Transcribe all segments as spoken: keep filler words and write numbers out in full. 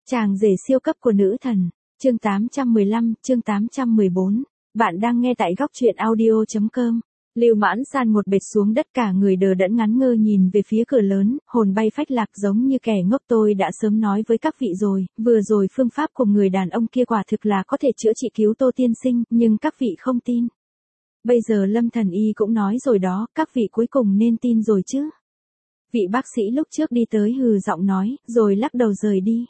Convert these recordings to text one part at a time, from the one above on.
Chàng rể siêu cấp của nữ thần, chương tám trăm mười lăm, chương tám trăm mười bốn. Bạn đang nghe tại góc truyện audio chấm com. Lưu Mãn San một bệt xuống đất, cả người đờ đẫn ngắn ngơ nhìn về phía cửa lớn, hồn bay phách lạc giống như kẻ ngốc. Tôi đã sớm nói với các vị rồi, vừa rồi phương pháp của người đàn ông kia quả thực là có thể chữa trị cứu Tô tiên sinh, nhưng các vị không tin. Bây giờ Lâm Thần Y cũng nói rồi đó, các vị cuối cùng nên tin rồi chứ. Vị bác sĩ lúc trước đi tới hừ giọng nói, rồi lắc đầu rời đi.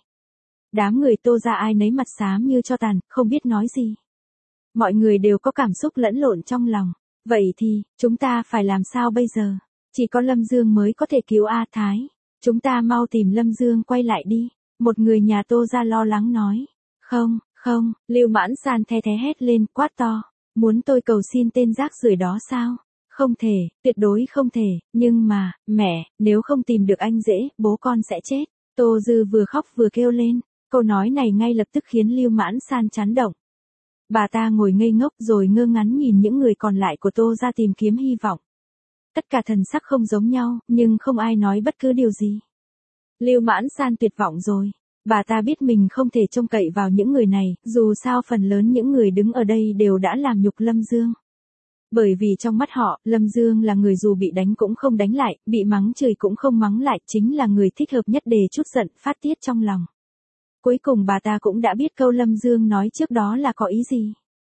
Đám người Tô ra ai nấy mặt xám như tro tàn, không biết nói gì. Mọi người đều có cảm xúc lẫn lộn trong lòng. Vậy thì, chúng ta phải làm sao bây giờ? Chỉ có Lâm Dương mới có thể cứu A Thái. Chúng ta mau tìm Lâm Dương quay lại đi. Một người nhà Tô ra lo lắng nói. Không, không, Lưu Mãn San the thế hét lên, quát to. Muốn tôi cầu xin tên rác rưởi đó sao? Không thể, tuyệt đối không thể, nhưng mà, mẹ, nếu không tìm được anh rể, bố con sẽ chết. Tô Dư vừa khóc vừa kêu lên. Câu nói này ngay lập tức khiến Lưu Mãn San chấn động. Bà ta ngồi ngây ngốc rồi ngơ ngắn nhìn những người còn lại của Tô ra tìm kiếm hy vọng. Tất cả thần sắc không giống nhau, nhưng không ai nói bất cứ điều gì. Lưu Mãn San tuyệt vọng rồi. Bà ta biết mình không thể trông cậy vào những người này, dù sao phần lớn những người đứng ở đây đều đã làm nhục Lâm Dương. Bởi vì trong mắt họ, Lâm Dương là người dù bị đánh cũng không đánh lại, bị mắng chửi cũng không mắng lại, chính là người thích hợp nhất để trút giận, phát tiết trong lòng. Cuối cùng bà ta cũng đã biết câu Lâm Dương nói trước đó là có ý gì.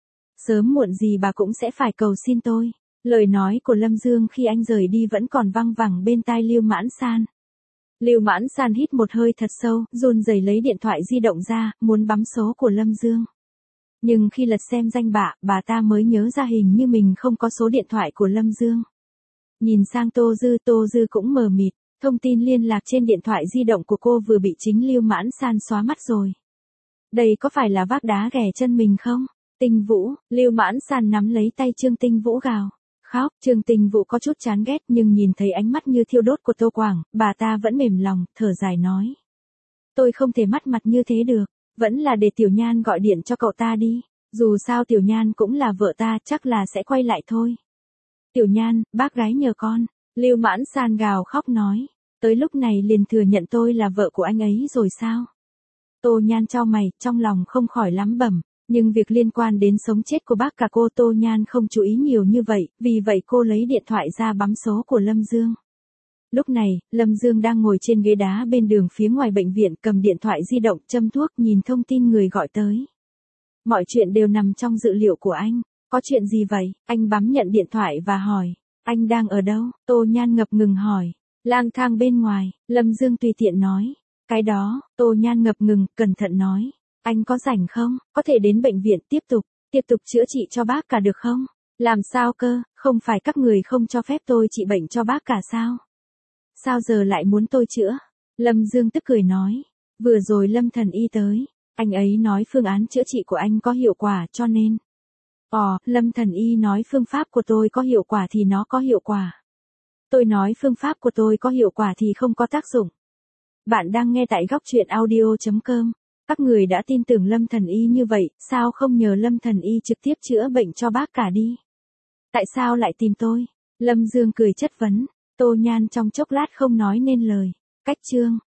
Sớm muộn gì bà cũng sẽ phải cầu xin tôi. Lời nói của Lâm Dương khi anh rời đi vẫn còn văng vẳng bên tai Lưu Mãn San. Lưu Mãn San hít một hơi thật sâu, run rẩy lấy điện thoại di động ra, muốn bấm số của Lâm Dương. Nhưng khi lật xem danh bạ, bà ta mới nhớ ra hình như mình không có số điện thoại của Lâm Dương. Nhìn sang Tô Dư, Tô Dư cũng mờ mịt. Thông tin liên lạc trên điện thoại di động của cô vừa bị chính Lưu Mãn San xóa mất rồi. Đây có phải là vác đá ghẻ chân mình không? Tinh Vũ, Lưu Mãn San nắm lấy tay Trương Tinh Vũ gào. Khóc, Trương Tinh Vũ có chút chán ghét nhưng nhìn thấy ánh mắt như thiêu đốt của Tô Quảng, bà ta vẫn mềm lòng, thở dài nói. Tôi không thể mất mặt như thế được, vẫn là để Tiểu Nhan gọi điện cho cậu ta đi. Dù sao Tiểu Nhan cũng là vợ ta, chắc là sẽ quay lại thôi. Tiểu Nhan, bác gái nhờ con. Lưu Mãn San gào khóc nói, tới lúc này liền thừa nhận tôi là vợ của anh ấy rồi sao? Tô Nhan chau mày, trong lòng không khỏi lắm bẩm, nhưng việc liên quan đến sống chết của bác cả cô Tô Nhan không chú ý nhiều như vậy, vì vậy cô lấy điện thoại ra bấm số của Lâm Dương. Lúc này, Lâm Dương đang ngồi trên ghế đá bên đường phía ngoài bệnh viện, cầm điện thoại di động châm thuốc nhìn thông tin người gọi tới. Mọi chuyện đều nằm trong dự liệu của anh, có chuyện gì vậy? Anh bấm nhận điện thoại và hỏi. Anh đang ở đâu? Tô Nhan ngập ngừng hỏi. Lang thang bên ngoài, Lâm Dương tùy tiện nói. Cái đó, Tô Nhan ngập ngừng, cẩn thận nói. Anh có rảnh không? Có thể đến bệnh viện tiếp tục, tiếp tục chữa trị cho bác cả được không? Làm sao cơ, không phải các người không cho phép tôi trị bệnh cho bác cả sao? Sao giờ lại muốn tôi chữa? Lâm Dương tức cười nói. Vừa rồi Lâm Thần Y tới, anh ấy nói phương án chữa trị của anh có hiệu quả cho nên. Ồ, Lâm Thần Y nói phương pháp của tôi có hiệu quả thì nó có hiệu quả. Tôi nói phương pháp của tôi có hiệu quả thì không có tác dụng. Bạn đang nghe tại góc truyện audio chấm com. Các người đã tin tưởng Lâm Thần Y như vậy, sao không nhờ Lâm Thần Y trực tiếp chữa bệnh cho bác cả đi? Tại sao lại tìm tôi? Lâm Dương cười chất vấn. Tô Nhan trong chốc lát không nói nên lời. Cách chương,